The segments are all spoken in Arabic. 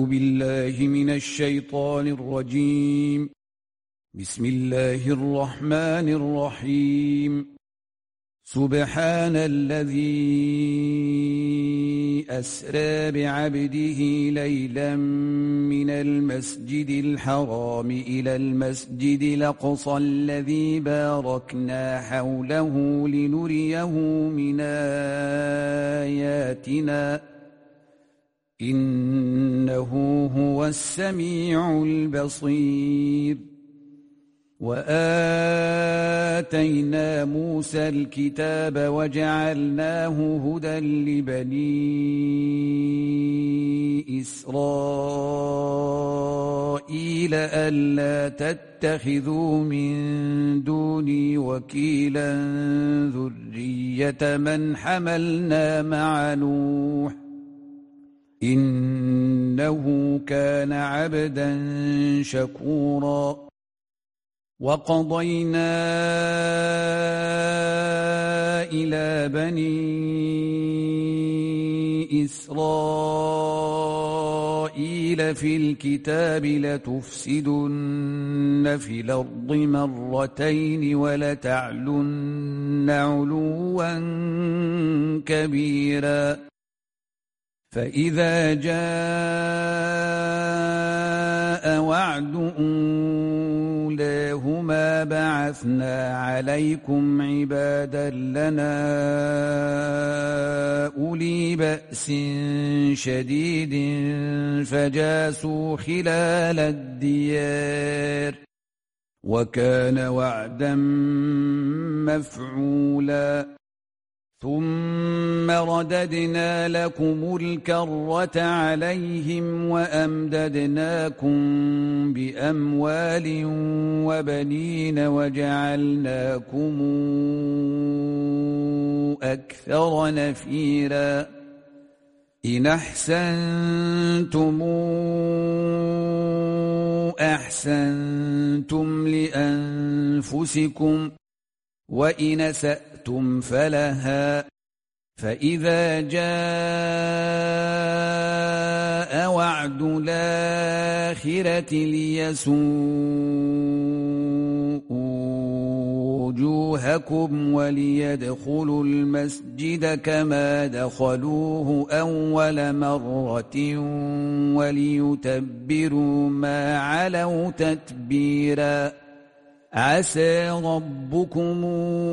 بالله من الشيطان الرجيم. بسم الله الرحمن الرحيم. سبحان الذي أسرى بعبده ليلا من المسجد الحرام إلى المسجد الأقصى الذي باركنا حوله لنريه من آياتنا إنه هو السميع البصير. وآتينا موسى الكتاب وجعلناه هدى لبني إسرائيل ألا تتخذوا من دوني وكيلا ذرية من حملنا مع نوح إنه كان عبدا شكورا. وقضينا إلى بني إسرائيل في الكتاب لتفسدن في الأرض مرتين ولتعلن علوا كبيرا. فإذا جاء وعد أولاهما بعثنا عليكم عبادا لنا أولي بأس شديد فجاسوا خلال الديار وكان وعدا مفعولا. ثم رددنا لكم الكرة عليهم وأمددناكم بأموال وبنين وجعلناكم أكثر نفيرا. إن أحسنتم أحسنتم لأنفسكم وإن أسأتم فلها. فإذا جاء وعد الآخرة ليسوءوا وجوهكم وليدخلوا المسجد كما دخلوه أول مرة وليتبروا ما علوا تتبيرا. عسى ربكم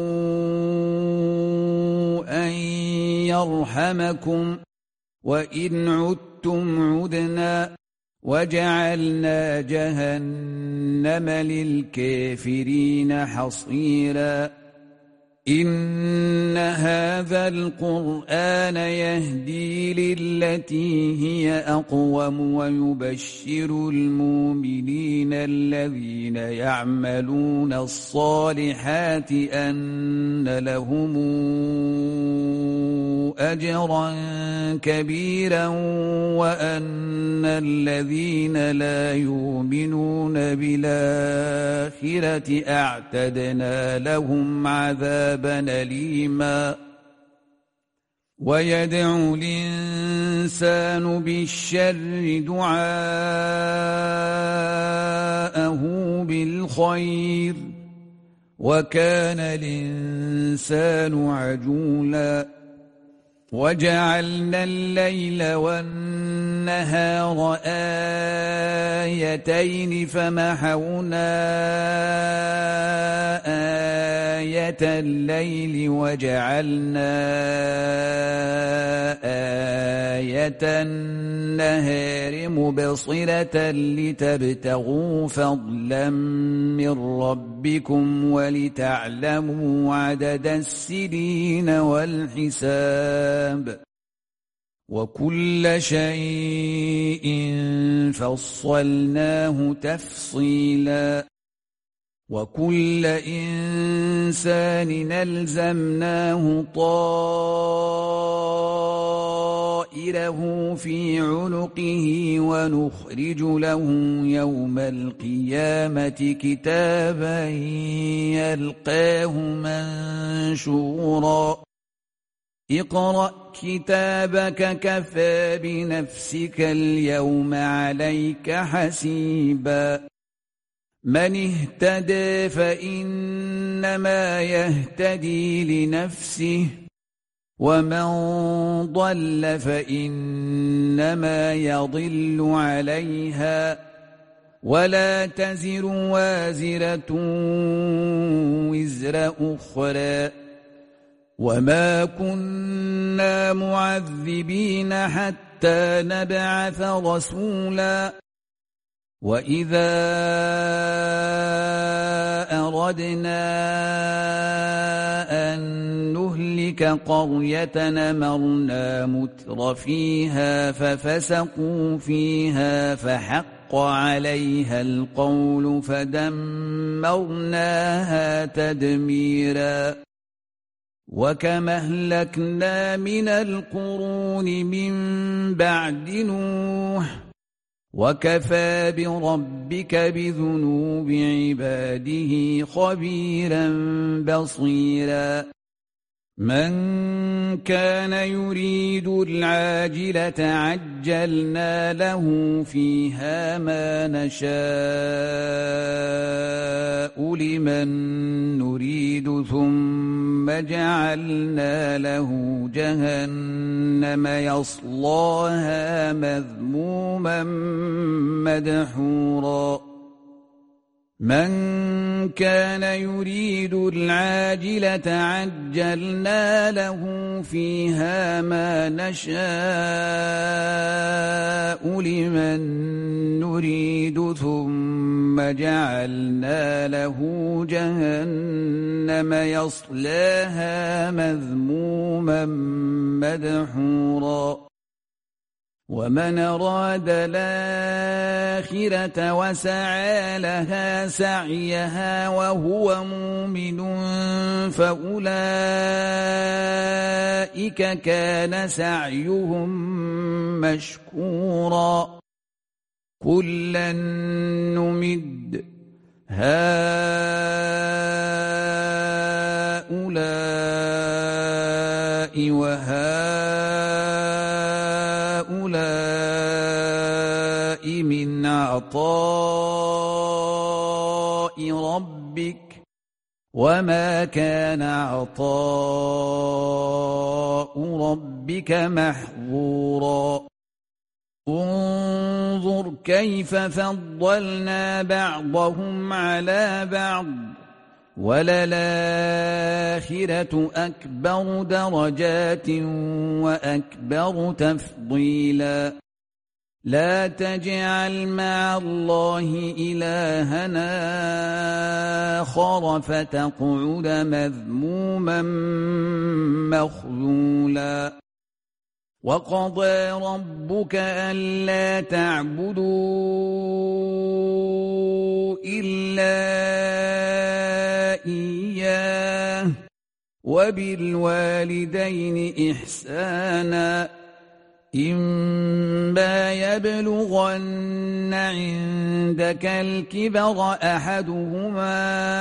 أن يرحمكم وإن عدتم عدنا وجعلنا جهنم للكافرين حصيرا. إن هذا القرآن يهدي للتي هي أقوم ويبشر المؤمنين الذين يعملون الصالحات أن لهم أجرا كبيرا وأن الذين لا يؤمنون بالآخرة أعتدنا لهم عذابا أليما. ويدعو الإنسان بالشر دعاءه بالخير وكان الإنسان عجولا. وجعلنا الليل والنهار آيتين فمحونا آية الليل وجعلنا آية النهار مبصرة لتبتغوا فضلا من ربكم ولتعلموا عدد السنين والحساب وكل شيء فصلناه تفصيلا. وكل إنسان ألزمناه طائره في عنقه ونخرج له يوم القيامة كتابا يلقاه منشورا اقرأ كتابك كفى بنفسك اليوم عليك حسيبا من اهتدى فإنما يهتدي لنفسه ومن ضل فإنما يضل عليها ولا تزر وازرة وزر أخرى وما كنا معذبين حتى نبعث رسولا وإذا أردنا أن نهلك قرية أمرنا متر فيها ففسقوا فيها فحق عليها القول فدمرناها تدميرا وكما أهلكنا من القرون من بعد نوح وكفى بربك بذنوب عباده خبيرا بصيرا من كان يريد العاجلة عجلنا له فيها ما نشاء لمن نريد ثم جعلنا له جهنم يصلاها مذموما مدحورا من كان يريد العاجلة عجلنا له فيها ما نشاء لمن نريد ثم جعلنا له جهنم يصلاها مذموما مدحورا ومن أراد الآخرة وسعى لها سعيها وهو مؤمن فأولئك كان سعيهم مشكورا كلا نمد هؤلاء وهؤلاء من عطاء ربك وما كان عطاء ربك محظورا انظر كيف فضلنا بعضهم على بعض وللآخرة أكبر درجات وأكبر تفضيلا لا تجعل مع الله إلهنا آخر فتقعد مذموما مخذولا وقضى ربك ألا تعبدوا إلا إياه وبالوالدين إحسانا إما يبلغن عندك الكبر أحدهما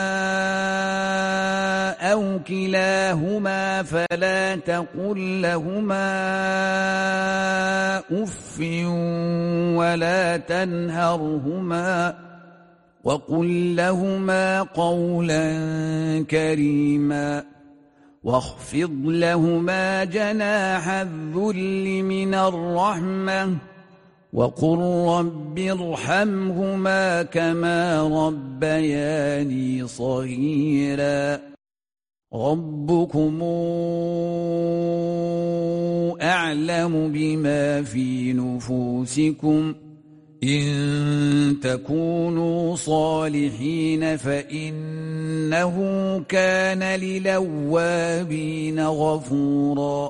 أو كلاهما فلا تقل لهما أف ولا تنهرهما وقل لهما قولا كريما واخفض لهما جناح الذل من الرحمة وقل رب ارحمهما كما ربياني صغيرا ربكم أعلم بما في نفوسكم إن تكونوا صالحين فإنه كان للأوابين غفورا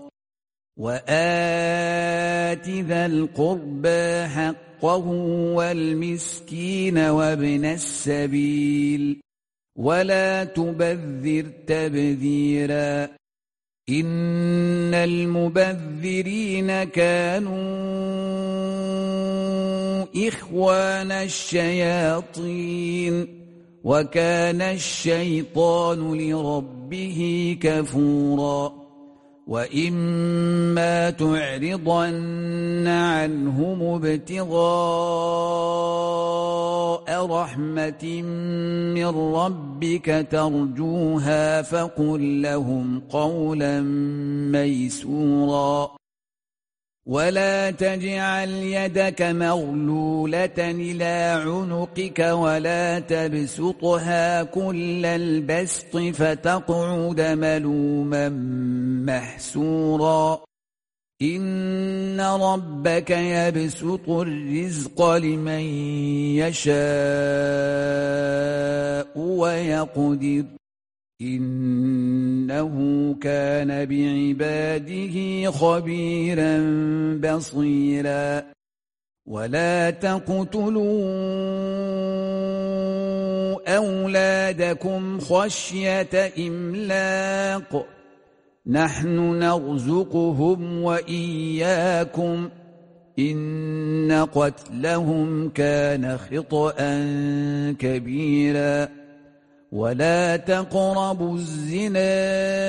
وآت ذا القربى حقه والمسكين وابن السبيل ولا تبذر تبذيرا إن المبذرين كانوا إخوان الشياطين وكان الشيطان لربه كفورا وإما تعرضن عنهم ابتغاء رحمة من ربك ترجوها فقل لهم قولا ميسورا ولا تجعل يدك مغلولة إلى عنقك ولا تبسطها كل البسط فتقعد ملوما محسورا إن ربك يبسط الرزق لمن يشاء ويقدر إنه كان بعباده خبيرا بصيرا ولا تقتلوا أولادكم خشية إملاق نحن نرزقهم وإياكم إن قتلهم كان خطأ كبيرا ولا تقربوا الزنا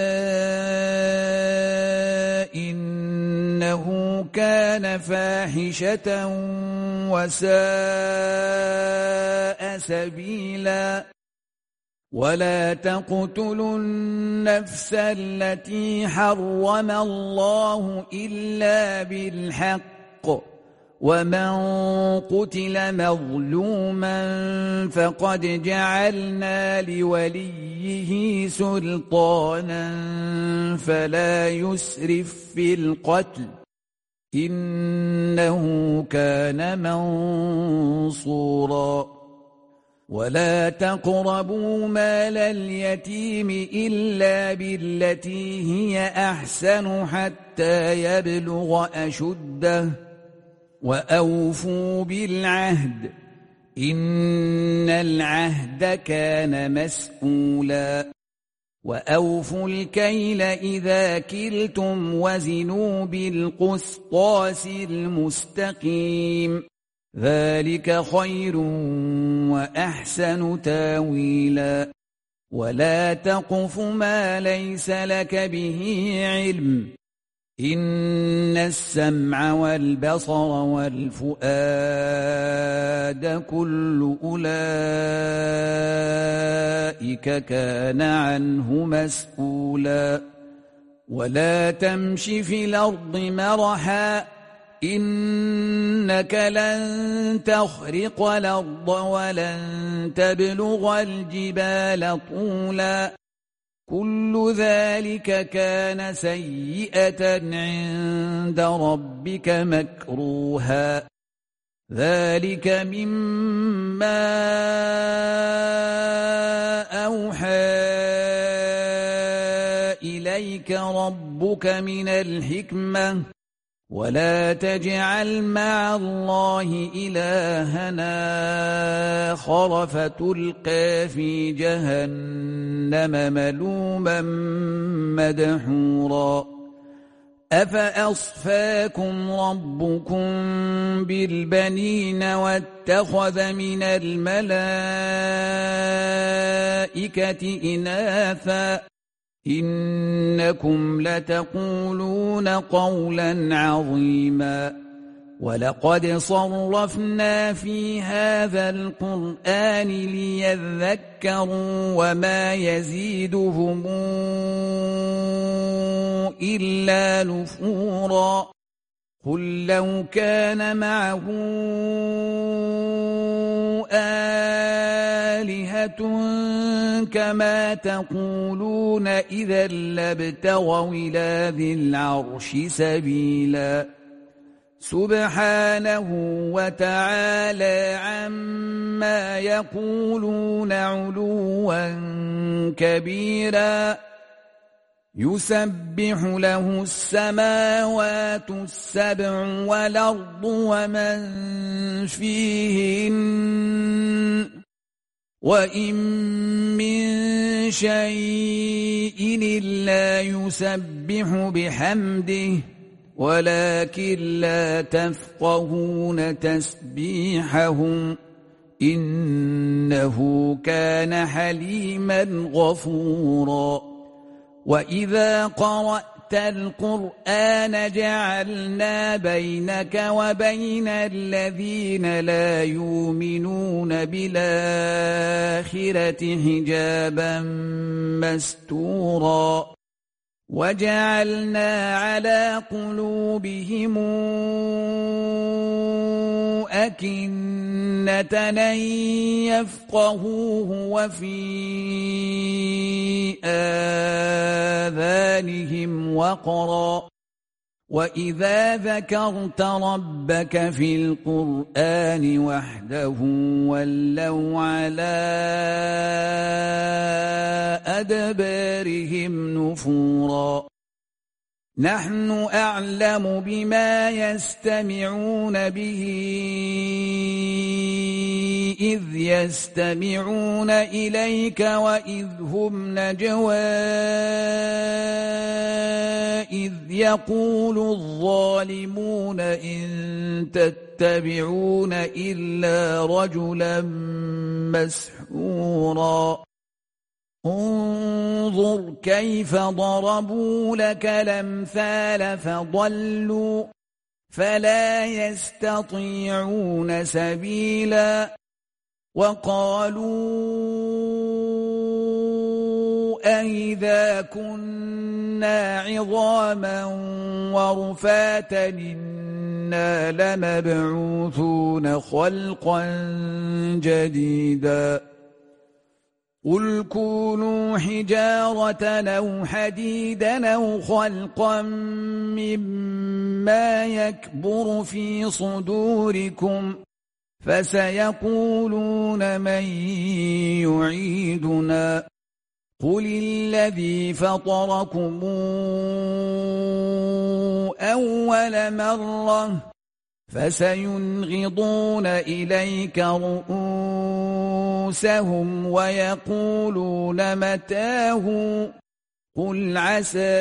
إنه كان فاحشة وساء سبيلا ولا تقتلوا النفس التي حرم الله إلا بالحق ومن قتل مظلوما فقد جعلنا لوليه سلطانا فلا يسرف في القتل إنه كان منصورا ولا تقربوا مال اليتيم إلا بالتي هي أحسن حتى يبلغ أشده وأوفوا بالعهد إن العهد كان مسؤولا وأوفوا الكيل إذا كلتم وزنوا بالقسطاس المستقيم ذلك خير وأحسن تاويلا ولا تقف ما ليس لك به علم إن السمع والبصر والفؤاد كل أولئك كان عنه مسؤولا ولا تمش في الأرض مرحا إنك لن تخرق الأرض ولن تبلغ الجبال طولا كل ذلك كان سيئة عند ربك مكروها ذلك مما أوحى إليك ربك من الحكمة ولا تجعل مع الله إلهنا آخر فتلقى في جهنم ملوما مدحورا أفأصفاكم ربكم بالبنين واتخذ من الملائكة إناثا إنكم لتقولون قولا عظيما ولقد صرفنا في هذا القرآن ليذكروا وما يزيدهم إلا نفورا قل لو كان معه آلهة كما تقولون إذا لابتغوا إلى ذي العرش سبيلا سبحانه وتعالى عما يقولون علوا كبيرا يسبح له السماوات السبع والأرض ومن فيهن وإن من شيء إلا يسبح بحمده ولكن لا تفقهون تسبيحهم إنه كان حليما غفورا وإذا قرأت قرأت القرآن جعلنا بينك وبين الذين لا يؤمنون بالآخرة حجابا مستورا وجعلنا على قلوبهم أكنة أن يفقهوه وفي آذانهم وقرا وإذا ذكرت ربك في القرآن وحده ولوا على أدبارهم نفورا نحن أعلم بما يستمعون به إذ يستمعون إليك وإذ هم نجوى إذ يقول الظالمون إن تتبعون إلا رجلا مسحورا انظر كيف ضربوا لك الأمثال فضلوا فلا يستطيعون سبيلا وقالوا أئذا كنا عظاما ورفاتا إنا لمبعوثون خلقا جديدا قل كونوا حجارة أو حديدا أو خلقا مما يكبر في صدوركم فسيقولون من يعيدنا قل الذي فطركم أول مرة فسينغضون إليك رؤوسهم ويقولون متاه قل عسى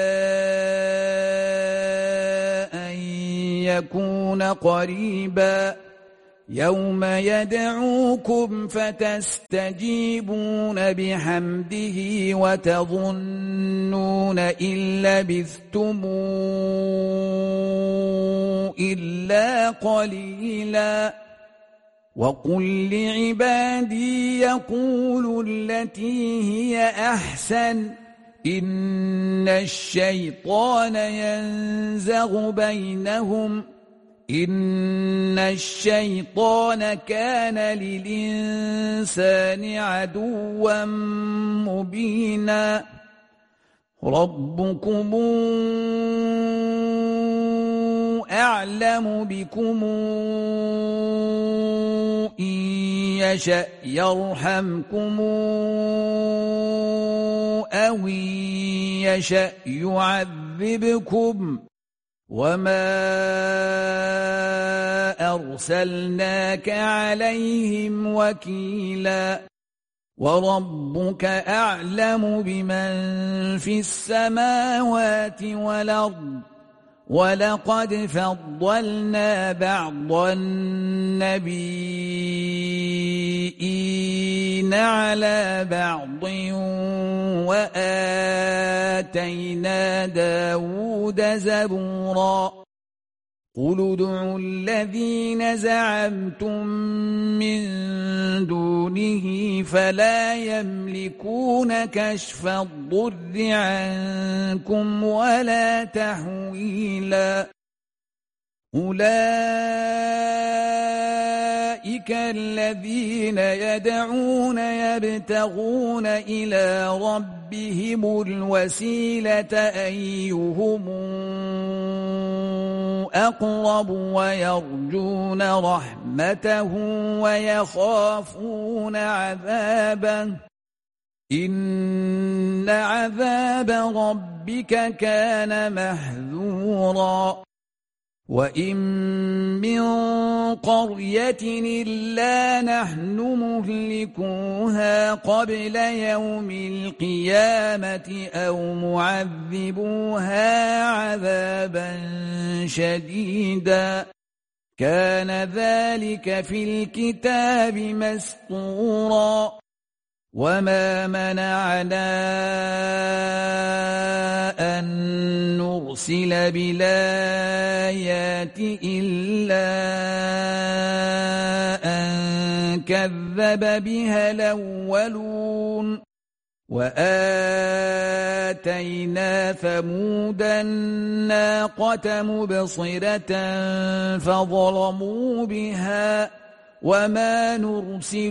أن يكون قريبا يوم يدعوكم فتستجيبون بحمده وتظنون إن لبثتم إلا قليلا وقل لعبادي يقولوا التي هي أحسن إن الشيطان ينزغ بينهم إن الشيطان كان للإنسان عدوا مبينا ربكم أعلم بكم إن يشأ يرحمكم أو إن يشأ يعذبكم وما أرسلناك عليهم وكيلا وربك أعلم بمن في السماوات والأرض ولقد فضلنا بعض النبيين على بعض وآتينا داود زبورا قل ادعوا الذين زعمتم من دونه فلا يملكون كشف الضر عنكم ولا تحويلا أولئك الذين يدعون يبتغون إلى ربهم الوسيلة أيهم أقرب ويرجون رحمته ويخافون عذابه إن عذاب ربك كان محذورا وإن من قرية إلا نحن مهلكوها قبل يوم القيامة أو معذبوها عذابا شديدا كان ذلك في الكتاب مسطورا وما منعنا أن نرسل بالآيات إلا أن كذب بها الأولون وآتينا ثمود الناقة مبصرة فظلموا بها وما نرسل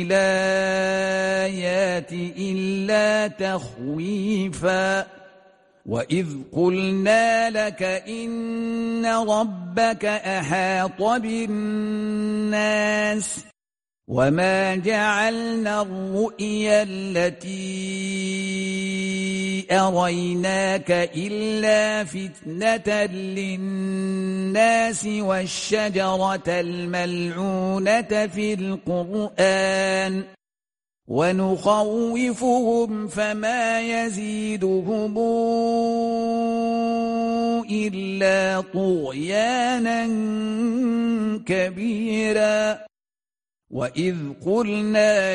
بالآيات إلا تخويفا وإذ قلنا لك إن ربك أحاط بالناس وما جعلنا الرؤيا التي أريناك إلا فتنة للناس والشجرة الملعونة في القرآن ونخوفهم فما يزيدهم إلا طغيانا كبيرا وإذ قلنا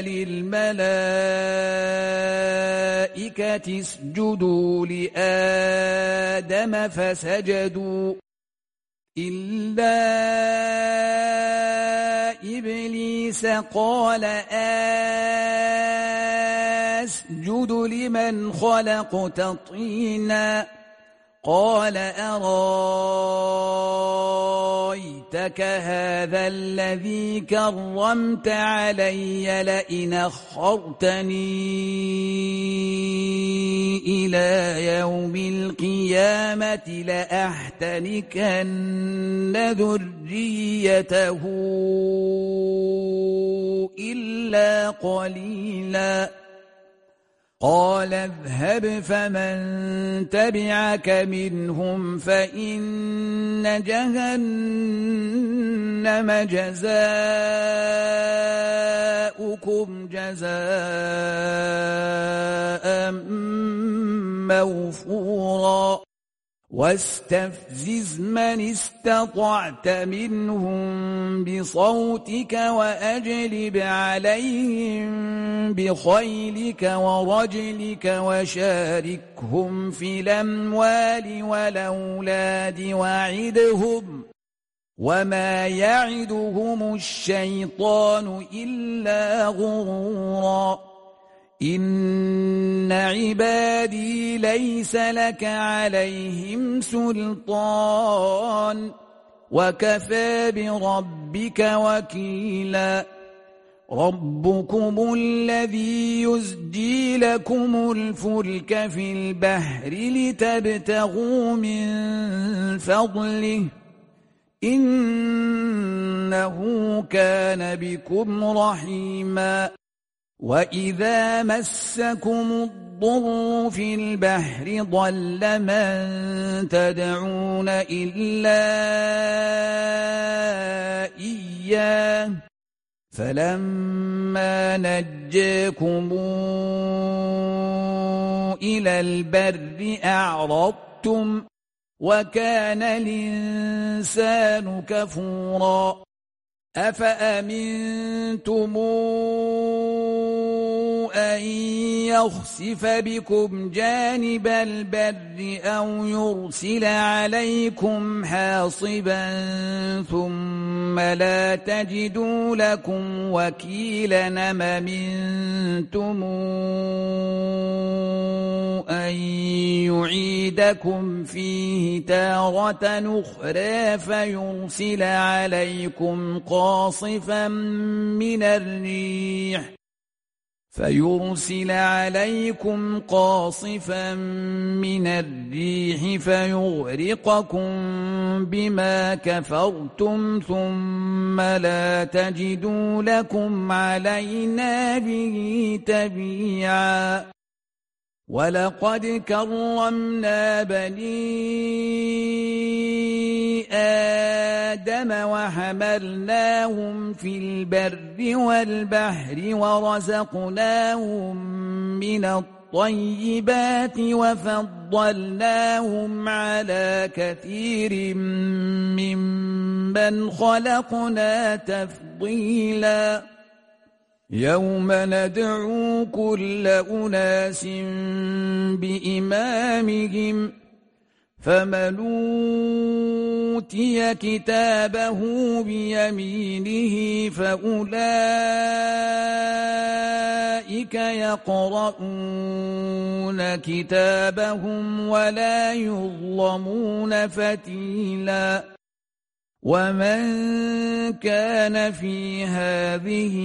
للملائكة اسجدوا لآدم فسجدوا إلا إبليس قال أسجد لمن خلقت طينا قال أرايتك هذا الذي كرمت علي لئن أخرتني إلى يوم القيامة لأحتنكن ذريته إلا قليلا قال اذهب فمن تبعك منهم فإن جهنم جزاؤكم جزاء موفورا واستفزز من استطعت منهم بصوتك وأجلب عليهم بخيلك ورجلك وشاركهم في الأموال والأولاد وعدهم وما يعدهم الشيطان إلا غرورا إن عبادي ليس لك عليهم سلطان وكفى بربك وكيلا ربكم الذي يزجي لكم الفلك في البحر لتبتغوا من فضله إنه كان بكم رحيما وإذا مسكم الضر في البحر ضل من تدعون إلا إياه فلما نجاكم إلى البر أعرضتم وكان الإنسان كفورا أفأمنتم أن يخسف بكم جانب البر أو يرسل عليكم حاصبا ثم لا تجدوا لكم وكيلا أم أمنتم أن يعيدكم فيه تارة أخرى فيرسل عليكم قاصفا من الريح فيغرقكم بما كفرتم ثم لا تجدوا لكم علينا به تبيعا ولقد كرمنا بني آدم وحملناهم في البر والبحر ورزقناهم من الطيبات وفضلناهم على كثير ممن خلقنا تفضيلا يوم ندعو كل أناس بإمامهم فمن أوتي كتابه بيمينه فأولئك يقرؤون كتابهم ولا يظلمون فتيلا ومن كان في هذه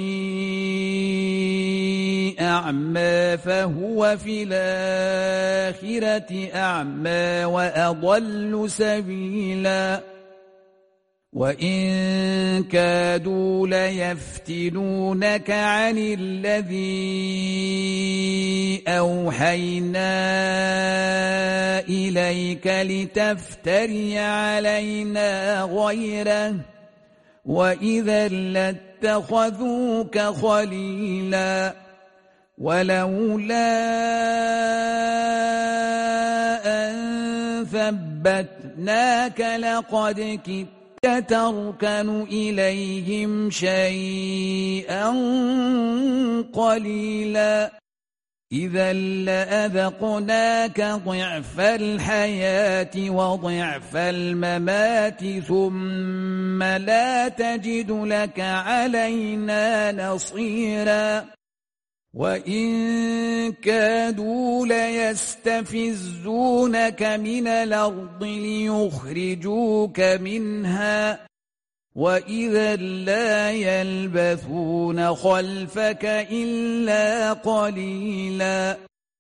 أعمى فهو في الآخرة أعمى وأضل سبيلا وإن كادوا ليفتنونك عن الذي أوحينا إليك لتفتري علينا غيره وإذا لاتخذوك خليلا ولولا أن ثبتناك لقد كدت تركن إليهم شيئا قليلا إذا لأذقناك ضعف الحياة وضعف الممات ثم لا تجد لك علينا نصيرا وإن كادوا ليستفزونك من الأرض ليخرجوك منها وإذا لا يلبثون خلفك إلا قليلا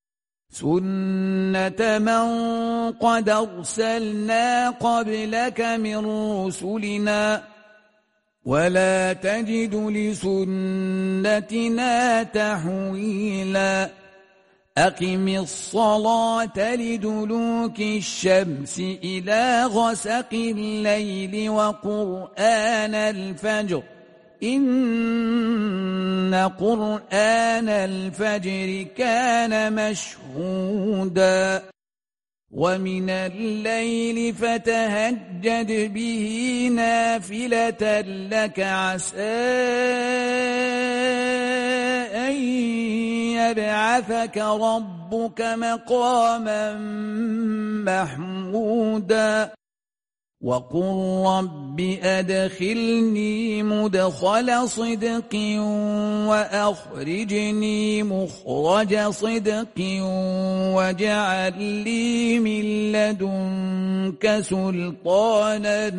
سنة من قد أرسلنا قبلك من رسلنا ولا تجد لسنتنا تحويلا أقم الصلاة لدلوك الشمس إلى غسق الليل وقرآن الفجر إن قرآن الفجر كان مشهودا ومن الليل فتهجد به نافلة لك عسى أن يبعثك ربك مقاما محمودا وقل رب أدخلني مدخل صدق وأخرجني مخرج صدق واجعل لي من لدنك سلطانا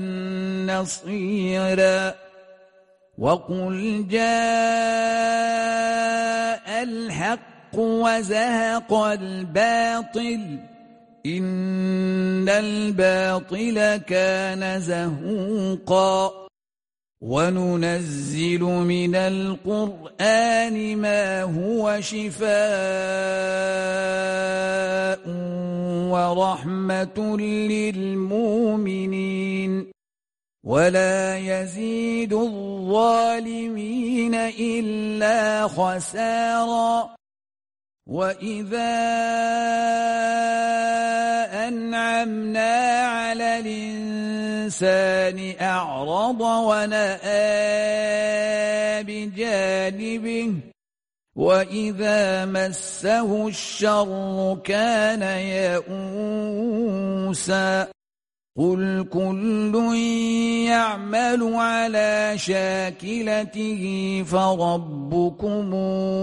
نصيرا وقل جاء الحق وزهق الباطل إن الباطل كان زهوقا وننزل من القرآن ما هو شفاء ورحمة للمؤمنين ولا يزيد الظالمين إلا خسارا وإذا أنعمنا على الإنسان أعرض ونأى بجانبه وإذا مسه الشر كان يئوسا قل كل يعمل على شاكلته فربكم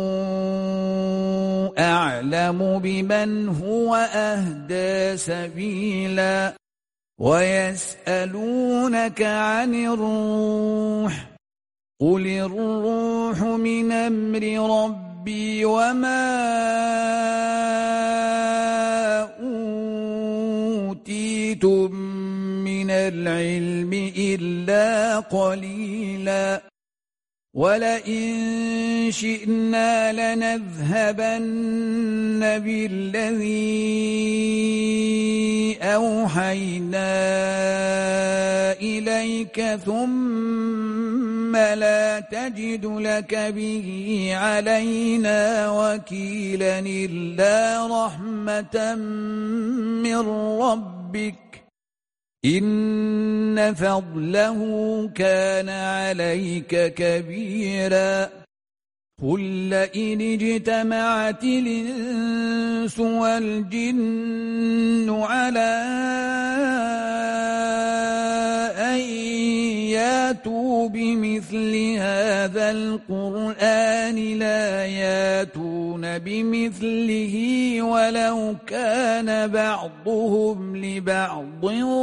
أعلم بمن هو أهدى سبيلا ويسألونك عن الروح قل الروح من أمر ربي وما أوتيتم من العلم إلا قليلا ولئن شئنا لنذهبن بالذي أوحينا إليك ثم لا تجد لك به علينا وكيلا إلا رحمة من ربك إن فضله كان عليك كبيرا قل لئن اجتمعت الإنس والجن على أن ياتوا بمثل هذا القرآن لا ياتون بمثله ولو كان بعضهم لبعض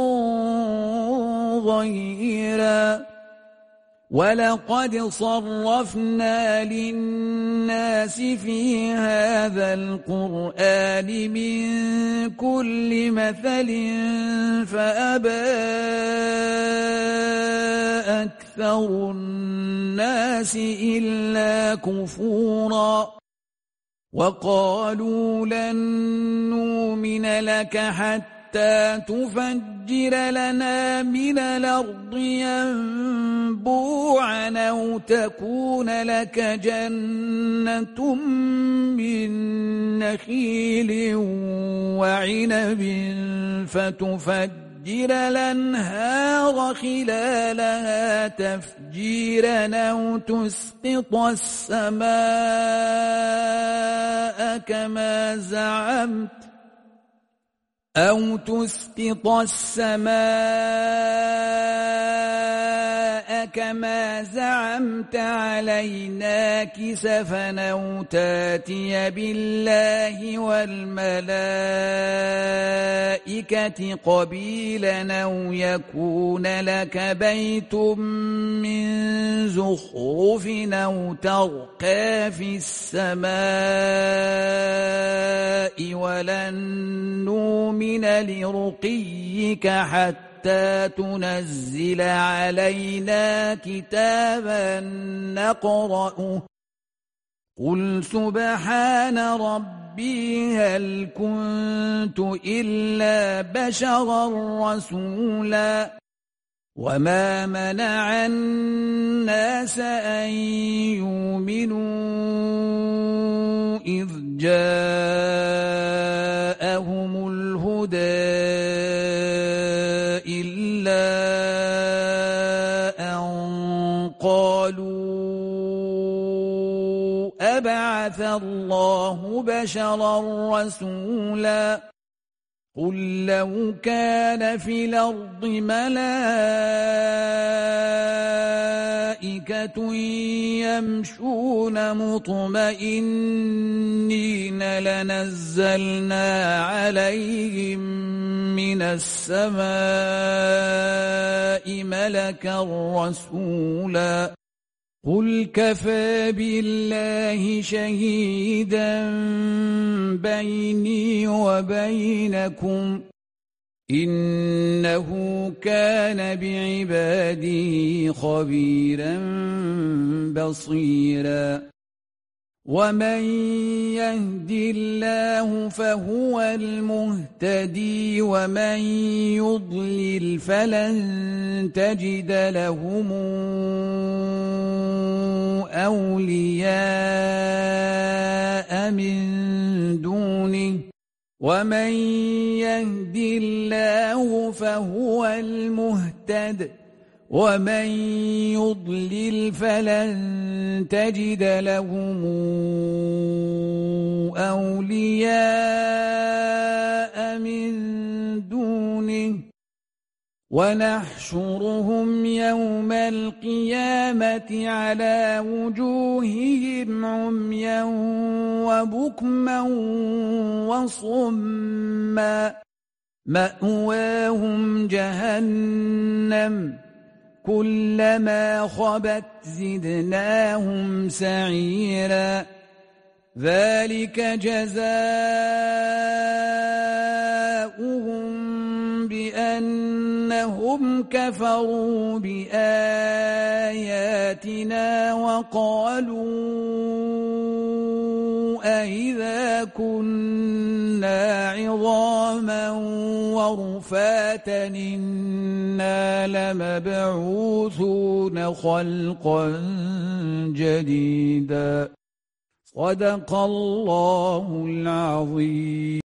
ظهيرا ولقد صرفنا للناس في هذا القرآن من كل مثل فأبى أكثر الناس إلا كفورا وقالوا لن نؤمن لك حتى تفجر لنا من الأرض ينبوعا أو تكون لك جنة من نخيل وعنب فتفجر الأنهار خلالها تفجيرا أو تسقط السماء كما زعمت علينا كسفا أو تاتي بالله والملائكة قبيلا أو يكون لك بيت من زخرف أو ترقى في السماء ولن نؤمن لرقيك حتى تنزل علينا كتابا نقرأه قل سبحان ربي هل كنت إلا بشرا رسولا وما منع الناس أن يؤمنوا إذ جاءهم الهدى إلا أن قالوا أبعث الله بشرا رسولا قل لو كان في الأرض ملائكة يمشون مطمئنين لنزلنا عليهم من السماء ملكا رسولا قل كفى بالله شهيدا بيني وبينكم إنه كان بعباده خبيرا بصيرا ومن يهد الله فهو المهتدي ومن يضلل فلن تجد لهم أولياء من دونه ومن يهد الله فهو المهتد ومن يضلل فلن تجد لهم أولياء من دونه ونحشرهم يوم القيامة على وجوههم عميا وبكما وصما مأواهم جهنم كلما خبت زدناهم سعيرا ذلك جزاؤهم بأنهم كفروا بآياتنا وقالوا أإذا كنا عظاما ورفاتا إنا لمبعوثون خلقا جديدا صدق الله العظيم.